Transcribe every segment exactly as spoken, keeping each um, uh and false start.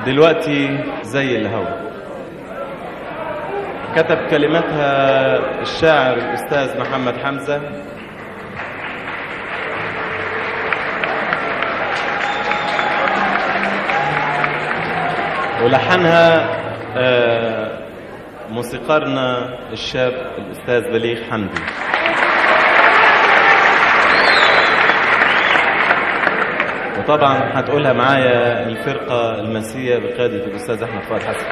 دلوقتي زي الهوا. كتب كلماتها الشاعر الأستاذ محمد حمزة، ولحنها موسيقارنا الشاب الأستاذ بليغ حمدي. وطبعا هتقولها معايا الفرقة المسية بقيادة الأستاذ أحمد فؤاد حسن.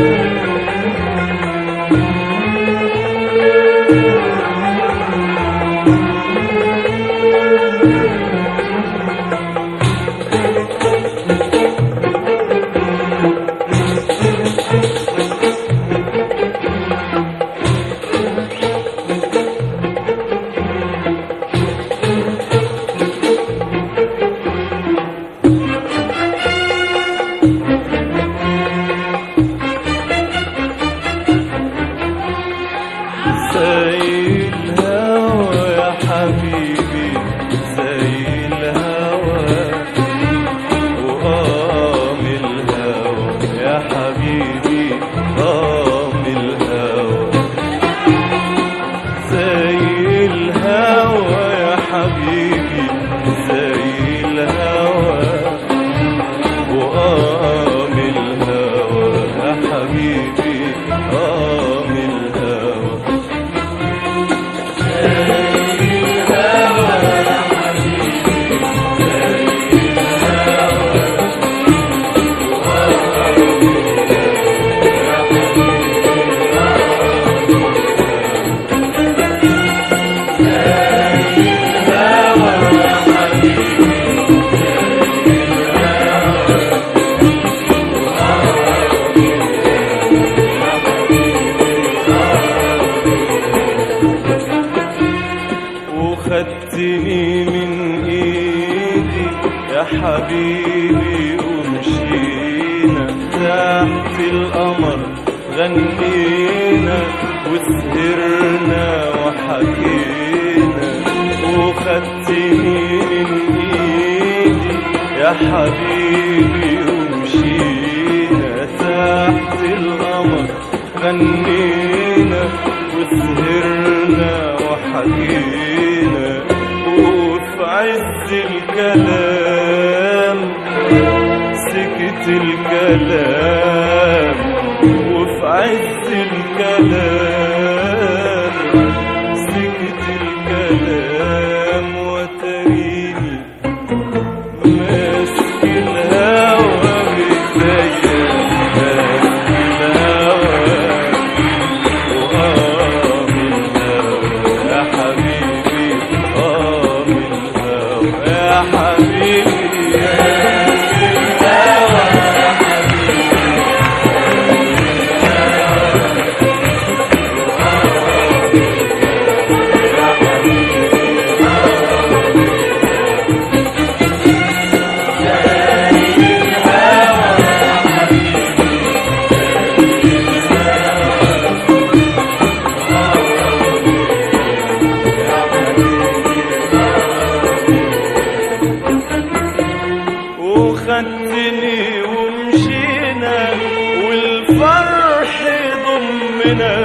خدتني من ايدي يا حبيبي ومشينا تحت القمر غنينا وسهرنا وحكينا. وخدتني من ايدي يا حبيبي ومشينا تحت القمر غنينا وسهرنا وحكينا. وفي عز الكلام سكت الكلام، وفي عز الكلام سكت الكلام. وتريني ماسك الهوى بإيديا ماسك الهوى وآه من الهوى يا حبيبي آه من الهوى يا حبيبي خدتني ومشينا والفرح ضمنا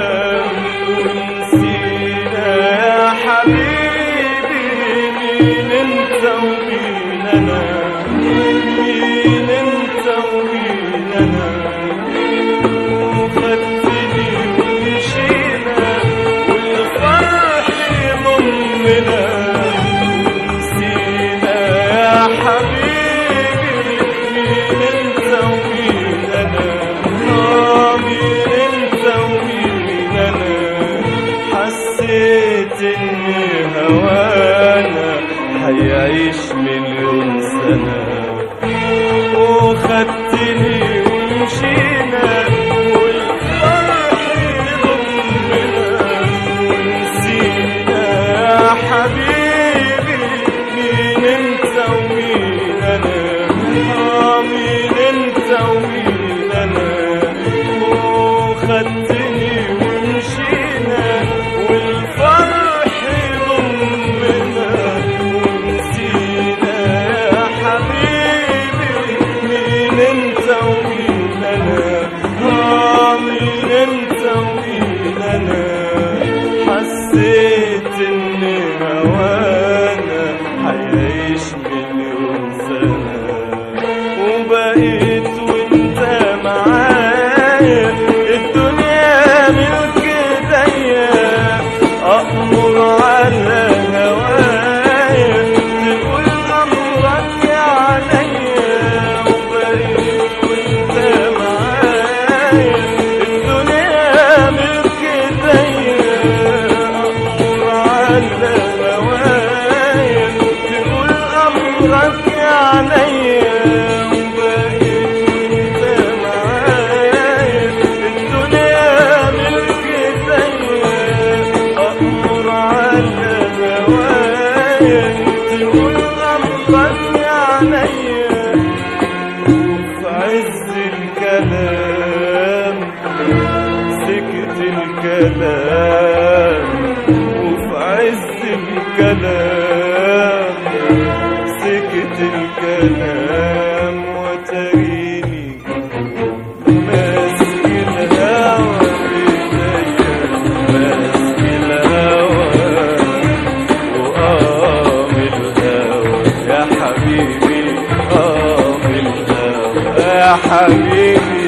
ونسينا يا حبيبي مين انت ومين انا، مين انت ومين انا. وخدتني ومشينا والفرح ضمنا ونسينا يا حبيبي هوانا حيعيش مليون سنة. وخدتني ومشينا والفرح ضمنا ونسينا يا حبيبي مين انت ومين انا، آه مين انت ومين انا. وخدتني ومشينا والفرح حسيت ان هوانا حيعيش مليون سنة. وبقيت وانت معايا الدنيا الكلام وفي عز الكلام سكت الكلام وتريني ماسك الهوى بإيديا ماسك الهوى وقام الهوى يا حبيبي قام الهوى يا حبيبي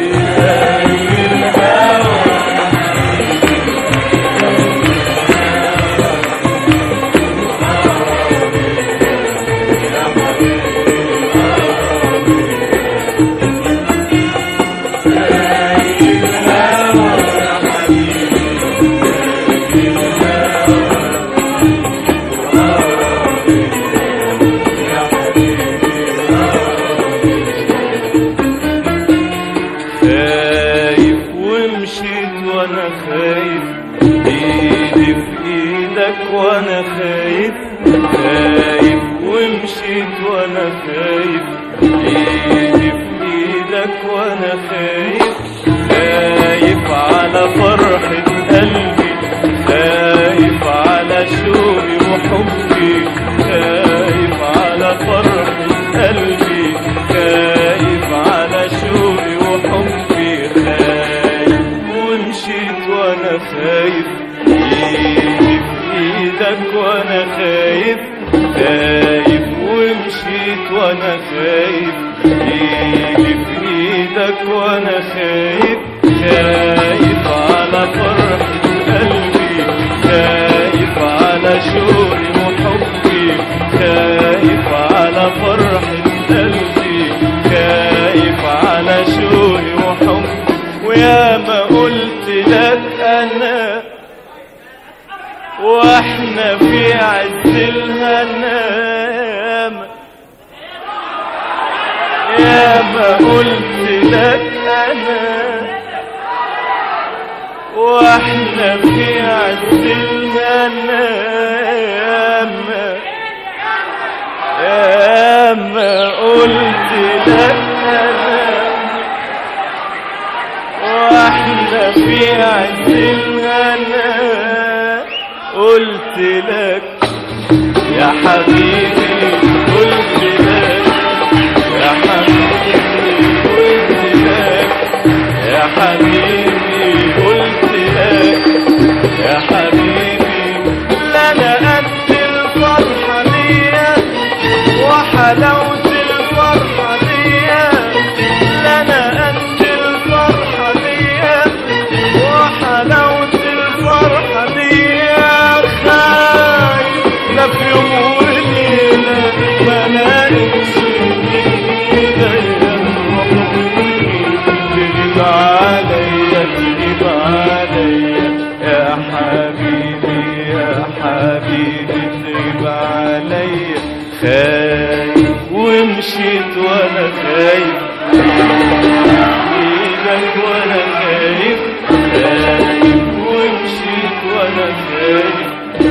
وانا خايف ايدي في ايدك وانا خايف خايف ومشيت وانا خايف ايدي في ايدك وانا خايف خايف على فرحة قلبي خايف على شوقي وحبي خايف على فرحة قلبي خايف على شوقي وحبي خايف ومشيت وانا خايف ايدي في ايدك وانا خايف خايف ومشيت وانا خايف ايدي في ايدك وانا خايف خايف على فرحة قلبي خايف على شوقي وحبي خايف على فرحة قلبي خايف على شوقي وحبي ويا ما قلت لك انا واحنا في عز الهنام يا ما قلت لك انا واحنا في عز الهنام يا ما قلت لك انا واحنا في عز الهنا قلت لك يا حبيبي قلت لك يا حبيبي قلت لك يا حبيبي قلت لك يا حبيبي لا انا قد الفرحة دي وحلاوة الفرحة دي لا انا قد الفرحة دي وحلاوة الفرحة دي خايف لا في يوم وليلة ما لاقيش ايديا تغيب عليا تغيب عليا يا حبيبي يا حبيبي تغيب عليا خايف ومشيت وانا خايف ايدك وانا خايف خايف ومشيت وانا خايف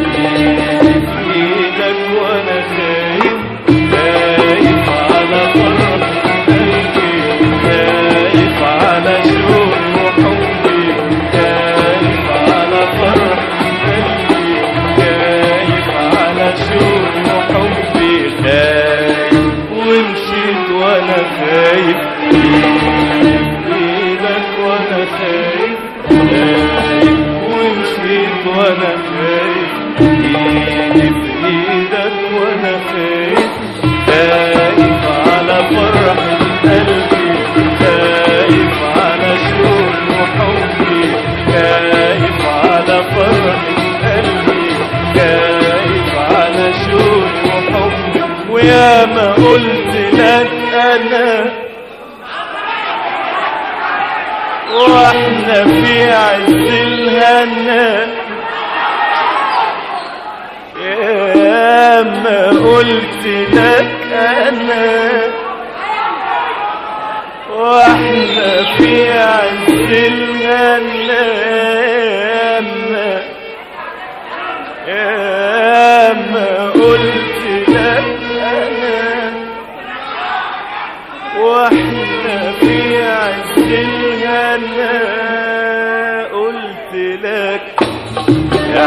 ايدك وانا خايف خايف على فرحة قلبي خايف على شوقي وحبي خايف على فرحة قلبي خايف على شوقي وحبي خايف ومشيت وانا خايف ايدك وانا خايف خايف ومشيت وانا خايف ايدي في ايدك وانا خايف خايف على فرحة قلبي خايف على شوقي وحبي خايف على فرحة قلبي خايف على شوقي وحبي ويا ما قلت لك انا واحنا في عز الهنا يا ما قلت لك انا واحنا في عز الهنا يا ما قلت لك انا واحنا في عز الهنا قلت لك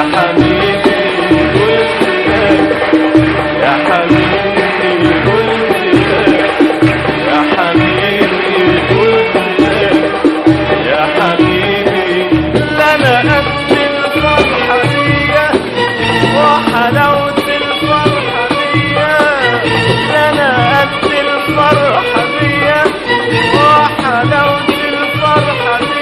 حبيبي قلت لك يا حبيبي قلت لك يا حبيبي قلت لك يا حبيبي لا انا قد الفرحة دي وحلاوة الفرحة دي لا انا قد الفرحة دي وحلاوة الفرحة دي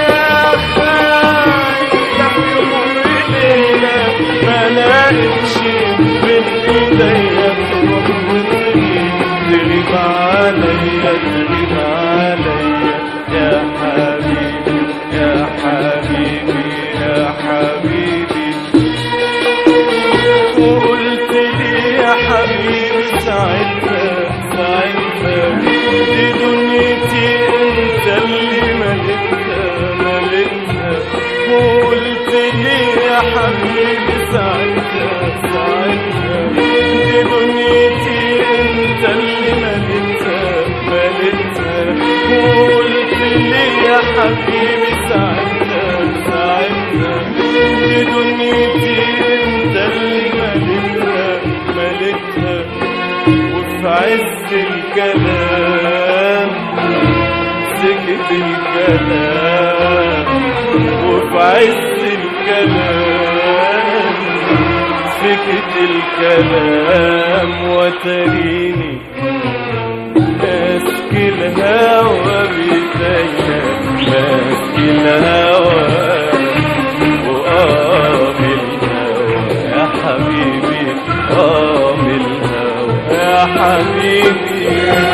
ما لقيتش بين ايديا تغمضني تغيب عليا تغيب عليا يا حبيبي يا حبيبي يا حبيبي وقلت لي يا حبيبي ساعتها ساعتها دي دنيتي انت اللي ملكتها ملكتها وقلت لي يا حبيبي ساعتها ساعتها دي دنيتي انت اللي ملكتها ملكتها وقلت لي يا حبيبي ساعتها ساعتها دي دنيتي انت اللي ملكتها ملكتها وفي عز الكلام سكت الكلام وفي عز الكلام سكت الكلام وتريني ماسك الهوى بيديا ماسك الهوى وقام الهوى يا حبيبي قام الهوى يا حبيبي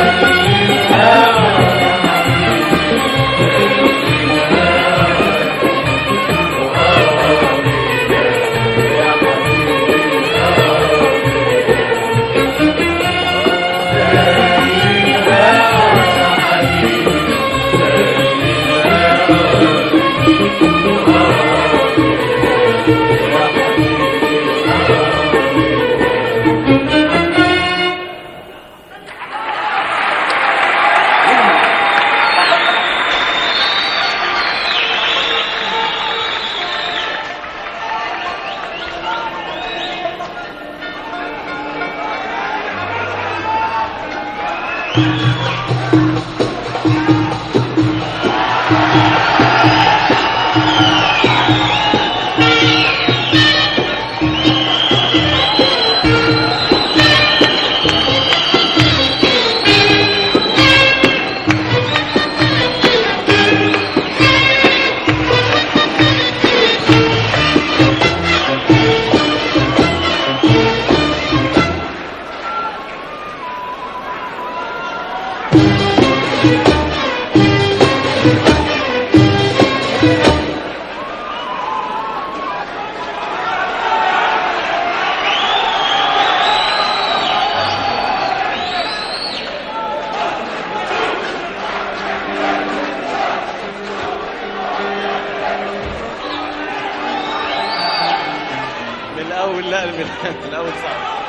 الأول لا الأول صعب.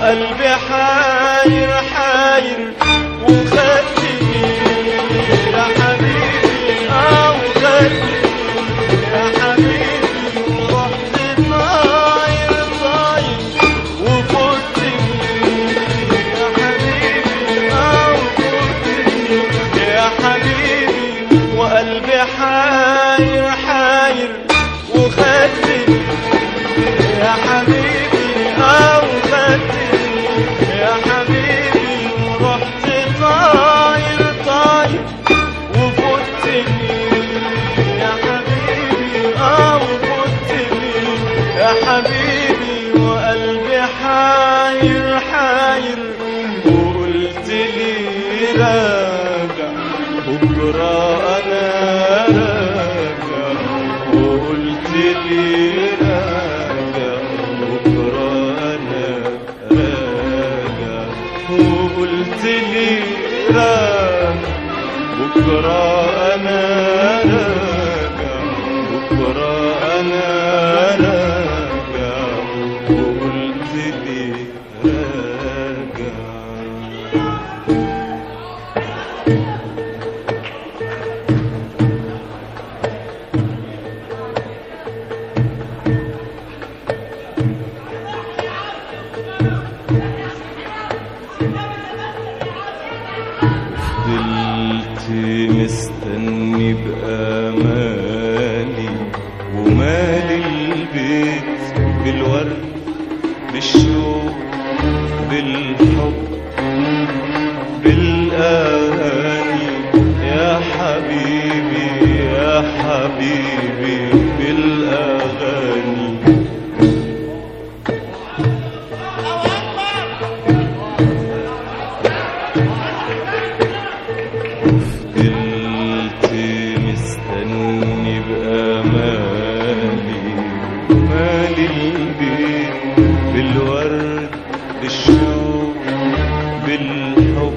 وقلبي حاير حاير وخدني يا حبيبي اه وخدني يا حبيبي ورحت طاير طاير وفوتني يا حبيبي اه وفوتني يا حبيبي وقلبي حاير حاير وخدني يا حبيبي اه وخدني يا حبيبي ورحت طاير طاير وفوتني يا حبيبي اه وفوتني يا حبيبي وقلبي حاير حاير وقلت لي راجع بكره انا راجع وقلت لي راجع بكره انا راجع وقلت لي راجع بكره انا راجع بكره انا راجع وقلت لي راجع فضلت مستني بأمالي ومالي البيت بالورد بالشوق بالحب بالأغاني يا حبيبي يا حبيبي بالأغاني فضلت مستني بأمالي مالي البيت بالورد بالشوق بالحب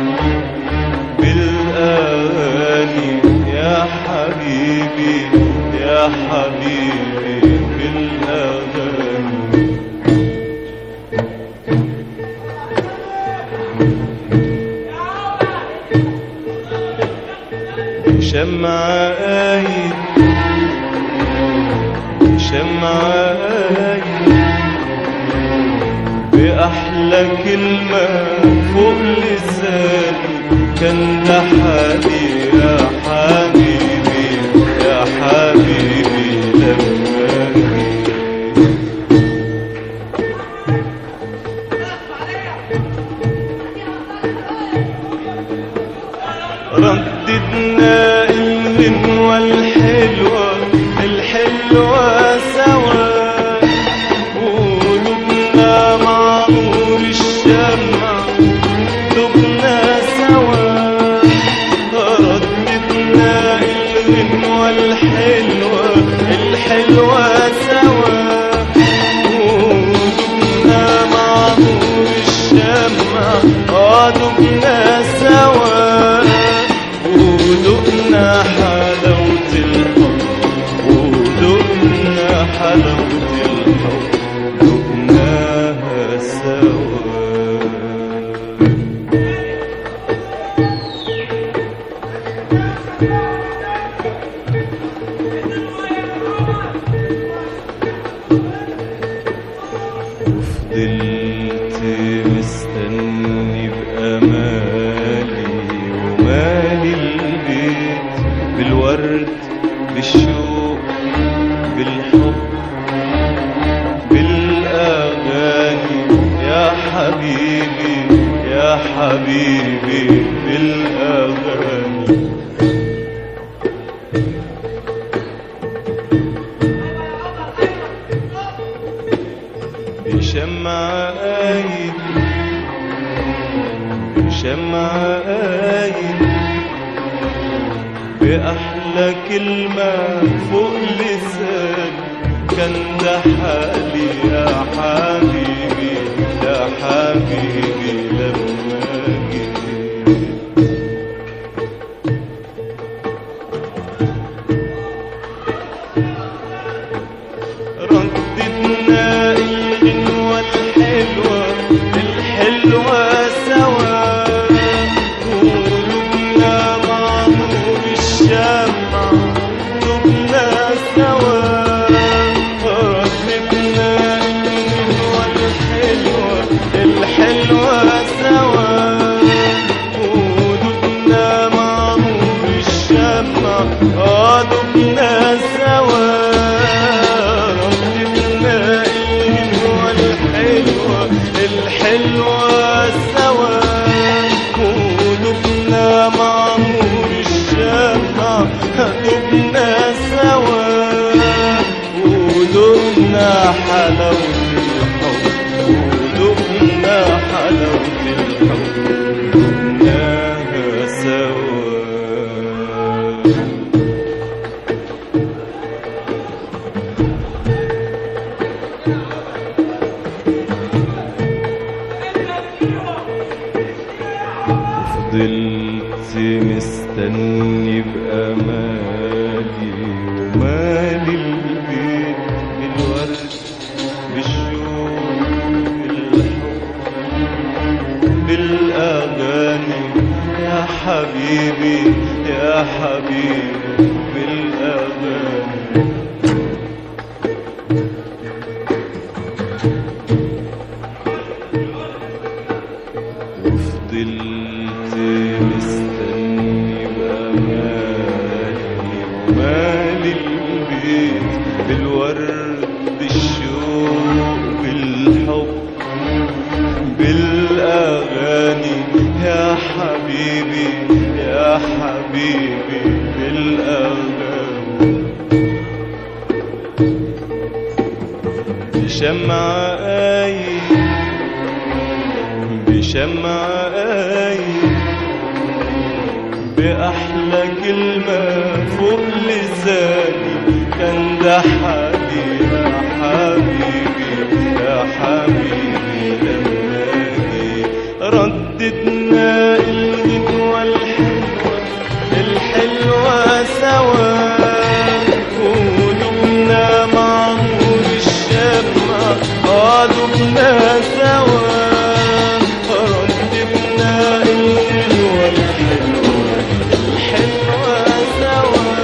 بالأغاني يا حبيبي يا حبيبي بالأغاني شمعة قايد شمعة قايد بأحلى كلمة فوق لساني كان ده حالي يا حبيبي يا حبيبي لما جيت رددنا الغنوة الحلوة الحلوة سوا قلوبنا مع نور الشمع دبنا سوا رددنا الغنوة الحلوة الحلوة سوا قلوبنا مع نور الشمع اه دبنا سوا ودقنا حلاوة الحب ودقنا حلاوة الحب دقناها سوا وفضلت مستني بأمالي ومالي البيت بالورد بالشوق بالحب بالأغاني يا حبيبي يا حبيبي بالأغاني بشمعة قايد بشمعة قايد بأحلى كلمة فوق لساني كان ده حالي يا حبيبي يا حبيبي لما جيت رددنا الغنوة الحلوة الحلوة سوا، ودقنا مع نور الشمع، اه دقنا سوا، رددنا الغنوة الحلوة الحلوة سوا، ودقنا مع نور الشمع، دقنا سوا، ودقنا حلاوة الحب، ودقنا حلاوة الحب، دقناها سوا. فضلت مستني بأمالي ومالي البيت بالورد بالشوق بالحب بالأغاني يا حبيبي يا حبيبي بالأغاني. وفضلت مستني بأمالي ومالي البيت بالورد بالشوق بالحب بالأغاني يا حبيبي يا حبيبي بالأغاني. بشمعة آي بشمعة آي بأحلى كلمة فوق لساني، كان ده حبيبي يا حبيبي يا حبيبي لما جي رددنا الغنوة الحلوة الحلوة سوا، ودقنا مع نور الشمع، اه دقنا سوا، رددنا الغنوة الحلوة الحلوة سوا،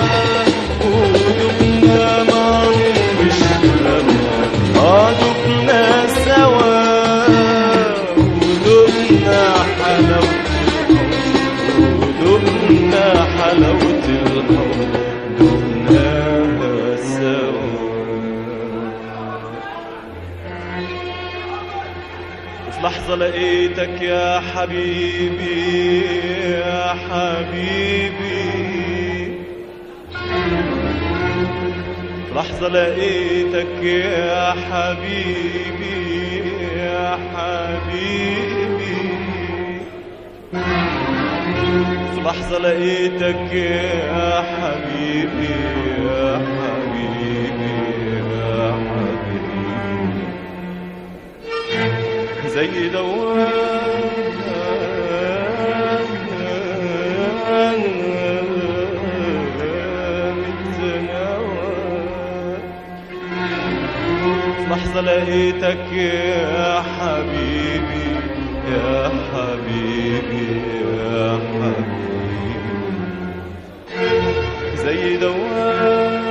ودقنا مع نور الشمع، اه دقنا سوا، ودقنا حلاوة الحب، ودقنا حلاوة الحب، دقناها سوا. في لحظة لقيتك يا حبيبي يا حبيبي، في لحظة لقيتك يا حبيبي يا حبيبي، في لحظة لقيتك يا حبيبي يا حبيبي يا حبيبي، زي دوام التناوى، في لحظة لقيتك يا حبيبي يا حبيبي يا حبيبي، زي دوام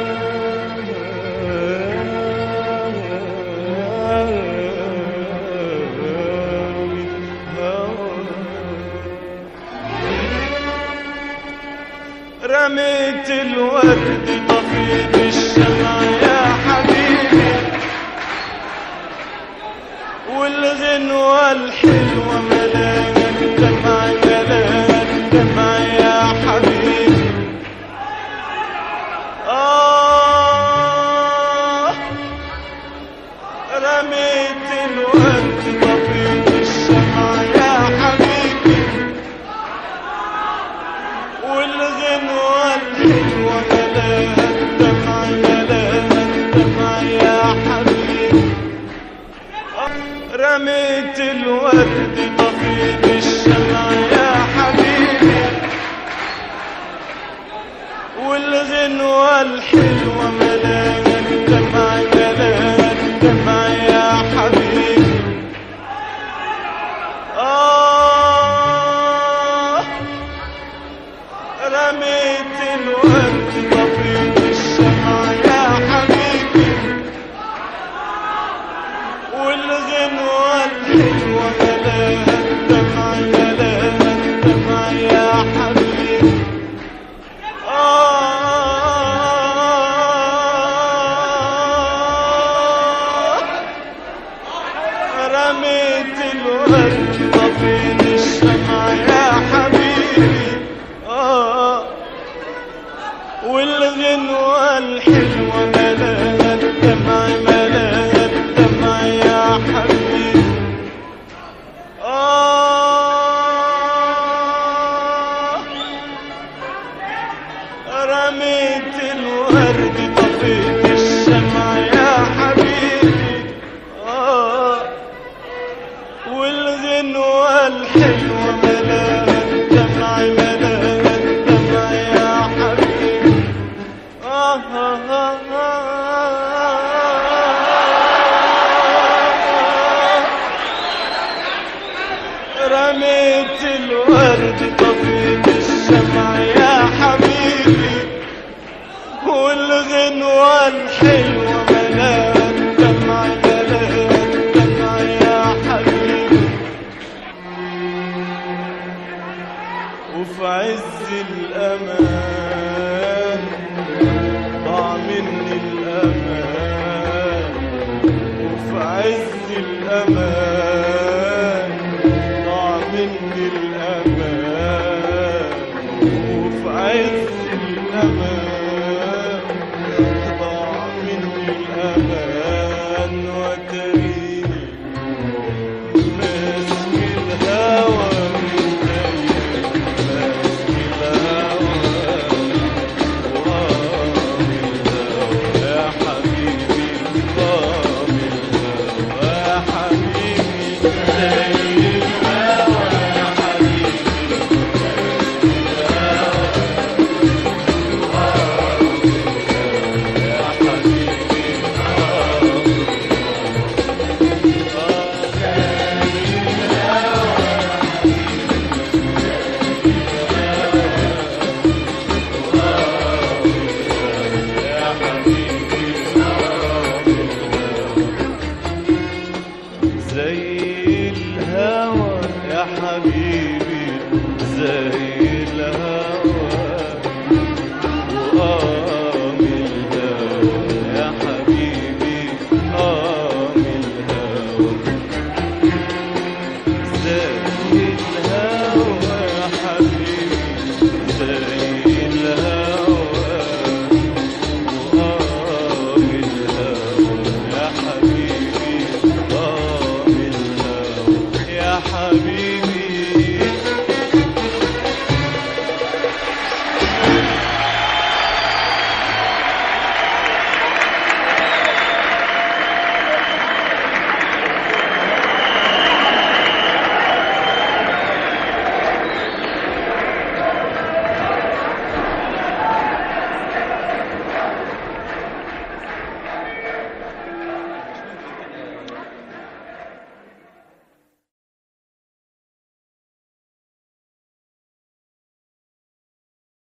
رميت الورد طفيت الشمع يا حبيبي، والغنوة الحلوة ملاها الدمع ملاها الدمع يا حبيبي. آه رميت الورد طفيت الشمع يا حبيبي، والغنوة الحلوة ملاها الدمع ملاها الدمع يا حبيبي. رميت الورد طفيت الشمع يا حبيبي، والغنوة الحلوة ملاها الدمع ملاها الدمع يا حبيبي. آه رميت الورد طفيت الشمع يا حبيبي، والغنوة رميت الورد طفيت الشمع يا حبيبي آه والغنوة الحلوة ملاها الدمع ملاها الدمع يا حبيبي آه رميت الورد طفيت الشمع يا حبيبي آه والغنوة الحلوة ملاها الدمع ملاها الدمع يا حبيبي آه آه آه رميت الورد طفيت الشمع يا حبيبي والغنوة الحلوة ملاها الدمع ملاها الدمع يا حبيبي وفي عز الأمان ضاع مني الأمان وفي عز الأمان ضاع مني الأمان وفي عز الأمان ضاع مني الأمان وتريني ماسك الهوى من زيك ماسك الهوى يا حبيبي طاب الهوى يا حبيبي زي الهوى يا حبيبي يا حبيبي زي الهوى يا حبيبي زي